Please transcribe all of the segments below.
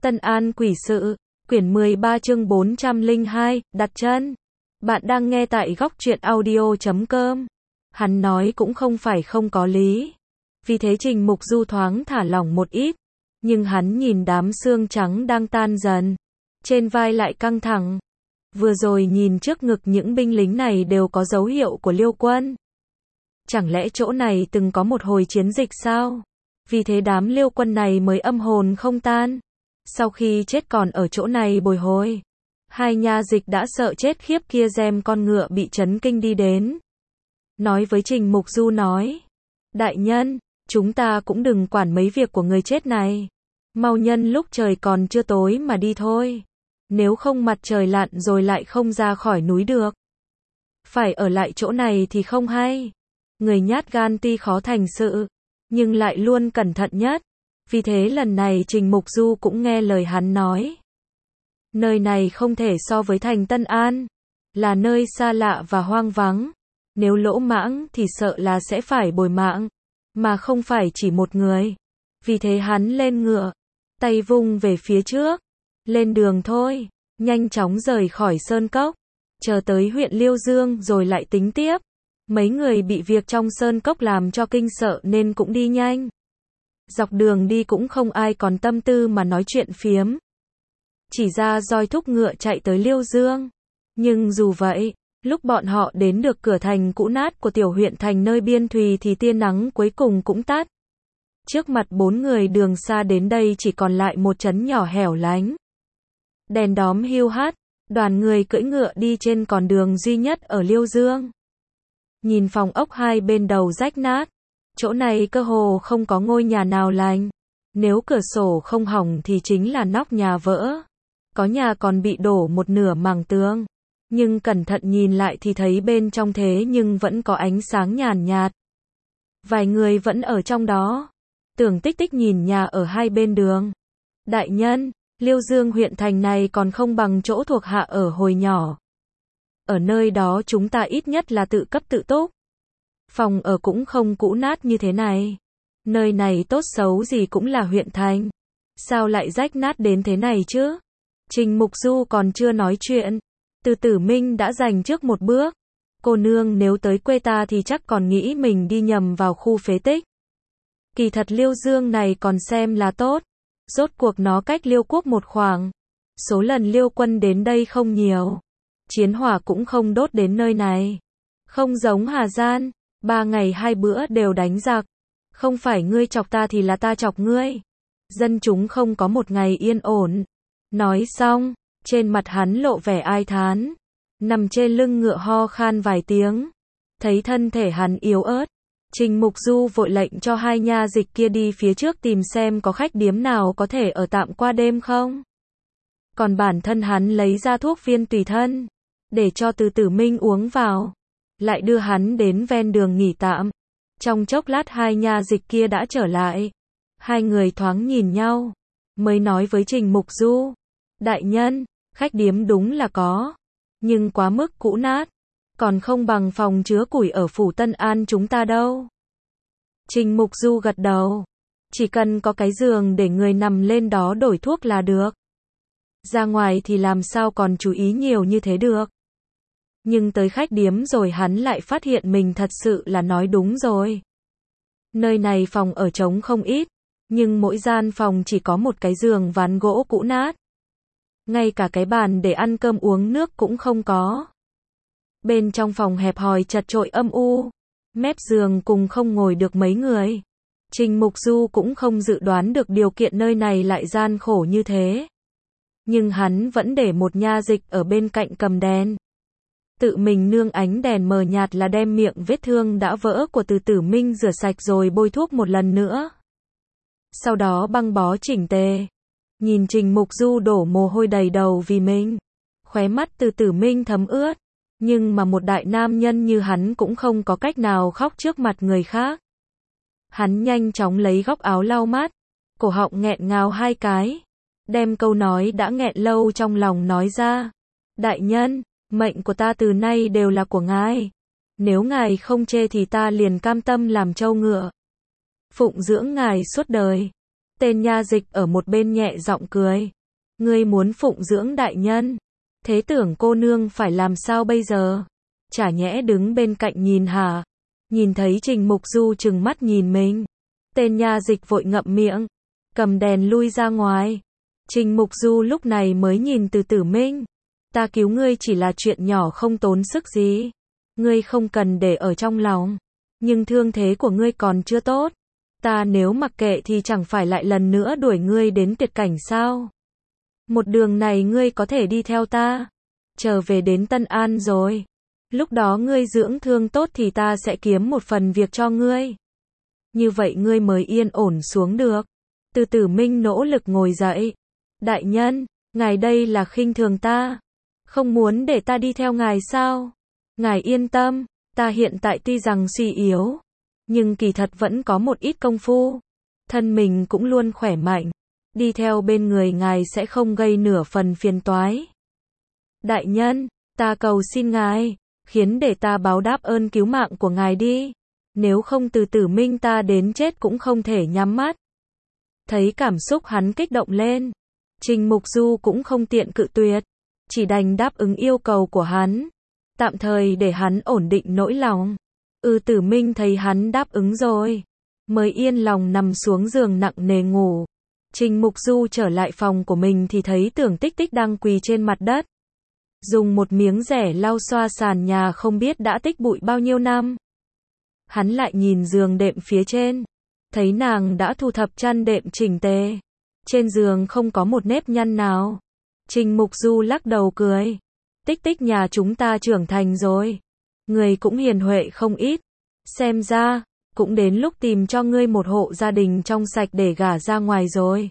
Tân An Quỷ Sự, quyển 13 chương 402, đặt chân. Bạn đang nghe tại góc truyện audio.com. Hắn nói cũng không phải không có lý. Vì thế Trình Mục Du thoáng thả lỏng một ít. Nhưng hắn nhìn đám xương trắng đang tan dần. Trên vai lại căng thẳng. Vừa rồi nhìn trước ngực những binh lính này đều có dấu hiệu của Liêu quân. Chẳng lẽ chỗ này từng có một hồi chiến dịch sao? Vì thế đám Liêu quân này mới âm hồn không tan. Sau khi chết còn ở chỗ này bồi hồi. Hai nha dịch đã sợ chết khiếp kia xem con ngựa bị chấn kinh đi đến. Nói với Trình Mục Du nói. Đại nhân, chúng ta cũng đừng quản mấy việc của người chết này. Mau nhân lúc trời còn chưa tối mà đi thôi. Nếu không mặt trời lặn rồi lại không ra khỏi núi được. Phải ở lại chỗ này thì không hay. Người nhát gan tuy khó thành sự, nhưng lại luôn cẩn thận nhất. Vì thế lần này Trình Mục Du cũng nghe lời hắn nói. Nơi này không thể so với thành Tân An. Là nơi xa lạ và hoang vắng. Nếu lỗ mãng thì sợ là sẽ phải bồi mạng. Mà không phải chỉ một người. Vì thế hắn lên ngựa. Tay vung về phía trước. Lên đường thôi. Nhanh chóng rời khỏi sơn cốc. Chờ tới huyện Liêu Dương rồi lại tính tiếp. Mấy người bị việc trong sơn cốc làm cho kinh sợ nên cũng đi nhanh. Dọc đường đi cũng không ai còn tâm tư mà nói chuyện phiếm. Chỉ ra roi thúc ngựa chạy tới Liêu Dương. Nhưng dù vậy, lúc bọn họ đến được cửa thành cũ nát của tiểu huyện thành nơi biên thùy thì tia nắng cuối cùng cũng tắt. Trước mặt bốn người đường xa đến đây chỉ còn lại một trấn nhỏ hẻo lánh. Đèn đóm hiu hắt, đoàn người cưỡi ngựa đi trên con đường duy nhất ở Liêu Dương. Nhìn phòng ốc hai bên đầu rách nát. Chỗ này cơ hồ không có ngôi nhà nào lành. Nếu cửa sổ không hỏng thì chính là nóc nhà vỡ. Có nhà còn bị đổ một nửa màng tường. Nhưng cẩn thận nhìn lại thì thấy bên trong thế nhưng vẫn có ánh sáng nhàn nhạt. Vài người vẫn ở trong đó. Tưởng Tích Tích nhìn nhà ở hai bên đường. Đại nhân, Liêu Dương huyện thành này còn không bằng chỗ thuộc hạ ở hồi nhỏ. Ở nơi đó chúng ta ít nhất là tự cấp tự túc. Phòng ở cũng không cũ nát như thế này. Nơi này tốt xấu gì cũng là huyện thành. Sao lại rách nát đến thế này chứ? Trình Mục Du còn chưa nói chuyện. Từ Tử Minh đã giành trước một bước. Cô nương nếu tới quê ta thì chắc còn nghĩ mình đi nhầm vào khu phế tích. Kỳ thật Liêu Dương này còn xem là tốt. Rốt cuộc nó cách Liêu quốc một khoảng. Số lần Liêu quân đến đây không nhiều. Chiến hỏa cũng không đốt đến nơi này. Không giống Hà Gian. 3 ngày 2 bữa đều đánh giặc. Không phải ngươi chọc ta thì là ta chọc ngươi. Dân chúng không có một ngày yên ổn. Nói xong, trên mặt hắn lộ vẻ ai thán. Nằm trên lưng ngựa ho khan vài tiếng. Thấy thân thể hắn yếu ớt. Trình Mục Du vội lệnh cho hai nha dịch kia đi phía trước tìm xem có khách điếm nào có thể ở tạm qua đêm không. Còn bản thân hắn lấy ra thuốc viên tùy thân. Để cho Từ Tử Minh uống vào. Lại đưa hắn đến ven đường nghỉ tạm. Trong chốc lát hai nha dịch kia đã trở lại. Hai người thoáng nhìn nhau. Mới nói với Trình Mục Du. Đại nhân, khách điếm đúng là có. Nhưng quá mức cũ nát. Còn không bằng phòng chứa củi ở phủ Tân An chúng ta đâu. Trình Mục Du gật đầu. Chỉ cần có cái giường để người nằm lên đó đổi thuốc là được. Ra ngoài thì làm sao còn chú ý nhiều như thế được. Nhưng tới khách điếm rồi hắn lại phát hiện mình thật sự là nói đúng rồi. Nơi này phòng ở trống không ít. Nhưng mỗi gian phòng chỉ có một cái giường ván gỗ cũ nát. Ngay cả cái bàn để ăn cơm uống nước cũng không có. Bên trong phòng hẹp hòi chật chội âm u. Mép giường cùng không ngồi được mấy người. Trình Mục Du cũng không dự đoán được điều kiện nơi này lại gian khổ như thế. Nhưng hắn vẫn để một nha dịch ở bên cạnh cầm đèn. Tự mình nương ánh đèn mờ nhạt là đem miệng vết thương đã vỡ của Từ Tử Minh rửa sạch rồi bôi thuốc một lần nữa. Sau đó băng bó chỉnh tề. Nhìn Trình Mục Du đổ mồ hôi đầy đầu vì mình. Khóe mắt Từ Tử Minh thấm ướt. Nhưng mà một đại nam nhân như hắn cũng không có cách nào khóc trước mặt người khác. Hắn nhanh chóng lấy góc áo lau mắt. Cổ họng nghẹn ngào hai cái. Đem câu nói đã nghẹn lâu trong lòng nói ra. Đại nhân, mệnh của ta từ nay đều là của ngài. Nếu ngài không chê thì ta liền cam tâm làm trâu ngựa. Phụng dưỡng ngài suốt đời. Tên nha dịch ở một bên nhẹ giọng cười. Ngươi muốn phụng dưỡng đại nhân. Thế tưởng cô nương phải làm sao bây giờ? Chả nhẽ đứng bên cạnh nhìn hả? Nhìn thấy Trình Mục Du trừng mắt nhìn mình. Tên nha dịch vội ngậm miệng. Cầm đèn lui ra ngoài. Trình Mục Du lúc này mới nhìn Từ Tử Minh. Ta cứu ngươi chỉ là chuyện nhỏ không tốn sức gì. Ngươi không cần để ở trong lòng. Nhưng thương thế của ngươi còn chưa tốt. Ta nếu mặc kệ thì chẳng phải lại lần nữa đuổi ngươi đến tuyệt cảnh sao? Một đường này ngươi có thể đi theo ta. Trở về đến Tân An rồi. Lúc đó ngươi dưỡng thương tốt thì ta sẽ kiếm một phần việc cho ngươi. Như vậy ngươi mới yên ổn xuống được. Từ Tử Minh nỗ lực ngồi dậy. Đại nhân, ngài đây là khinh thường ta. Không muốn để ta đi theo ngài sao? Ngài yên tâm, ta hiện tại tuy rằng suy yếu, nhưng kỳ thật vẫn có một ít công phu. Thân mình cũng luôn khỏe mạnh. Đi theo bên người ngài sẽ không gây nửa phần phiền toái. Đại nhân, ta cầu xin ngài, khiến để ta báo đáp ơn cứu mạng của ngài đi. Nếu không Từ Tử Minh ta đến chết cũng không thể nhắm mắt. Thấy cảm xúc hắn kích động lên. Trình Mục Du cũng không tiện cự tuyệt. Chỉ đành đáp ứng yêu cầu của hắn. Tạm thời để hắn ổn định nỗi lòng. Tử Minh thấy hắn đáp ứng rồi. Mới yên lòng nằm xuống giường nặng nề ngủ. Trình Mục Du trở lại phòng của mình thì thấy Tưởng Tích Tích đang quỳ trên mặt đất. Dùng một miếng rẻ lau xoa sàn nhà không biết đã tích bụi bao nhiêu năm. Hắn lại nhìn giường đệm phía trên. Thấy nàng đã thu thập chăn đệm chỉnh tề. Trên giường không có một nếp nhăn nào. Trình Mục Du lắc đầu cười. Tích Tích nhà chúng ta trưởng thành rồi. Người cũng hiền huệ không ít. Xem ra, cũng đến lúc tìm cho ngươi một hộ gia đình trong sạch để gả ra ngoài rồi.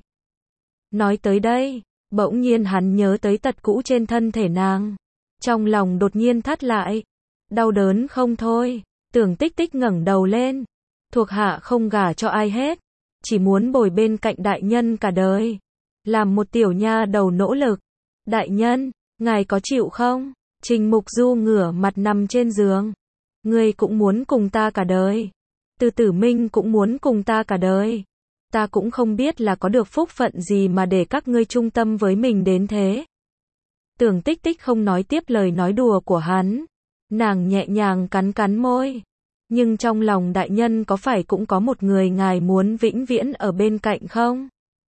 Nói tới đây, bỗng nhiên hắn nhớ tới tật cũ trên thân thể nàng. Trong lòng đột nhiên thắt lại. Đau đớn không thôi. Tưởng Tích Tích ngẩng đầu lên. Thuộc hạ không gả cho ai hết. Chỉ muốn bồi bên cạnh đại nhân cả đời. Làm một tiểu nha đầu nỗ lực. Đại nhân, ngài có chịu không? Trình Mục Du ngửa mặt nằm trên giường. Ngươi cũng muốn cùng ta cả đời. Từ Tử Minh cũng muốn cùng ta cả đời. Ta cũng không biết là có được phúc phận gì mà để các ngươi trung tâm với mình đến thế. Tưởng Tích Tích không nói tiếp lời nói đùa của hắn. Nàng nhẹ nhàng cắn cắn môi. Nhưng trong lòng đại nhân có phải cũng có một người ngài muốn vĩnh viễn ở bên cạnh không?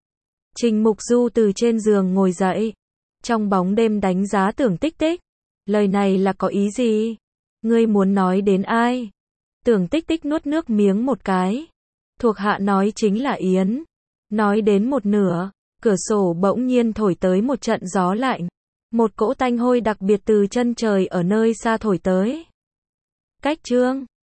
Trình Mục Du từ trên giường ngồi dậy. Trong bóng đêm đánh giá Tưởng Tích Tích. Lời này là có ý gì? Ngươi muốn nói đến ai? Tưởng Tích Tích nuốt nước miếng một cái. Thuộc hạ nói chính là Yến. Nói đến một nửa, cửa sổ bỗng nhiên thổi tới một trận gió lạnh. Một cỗ tanh hôi đặc biệt từ chân trời ở nơi xa thổi tới. Cách chương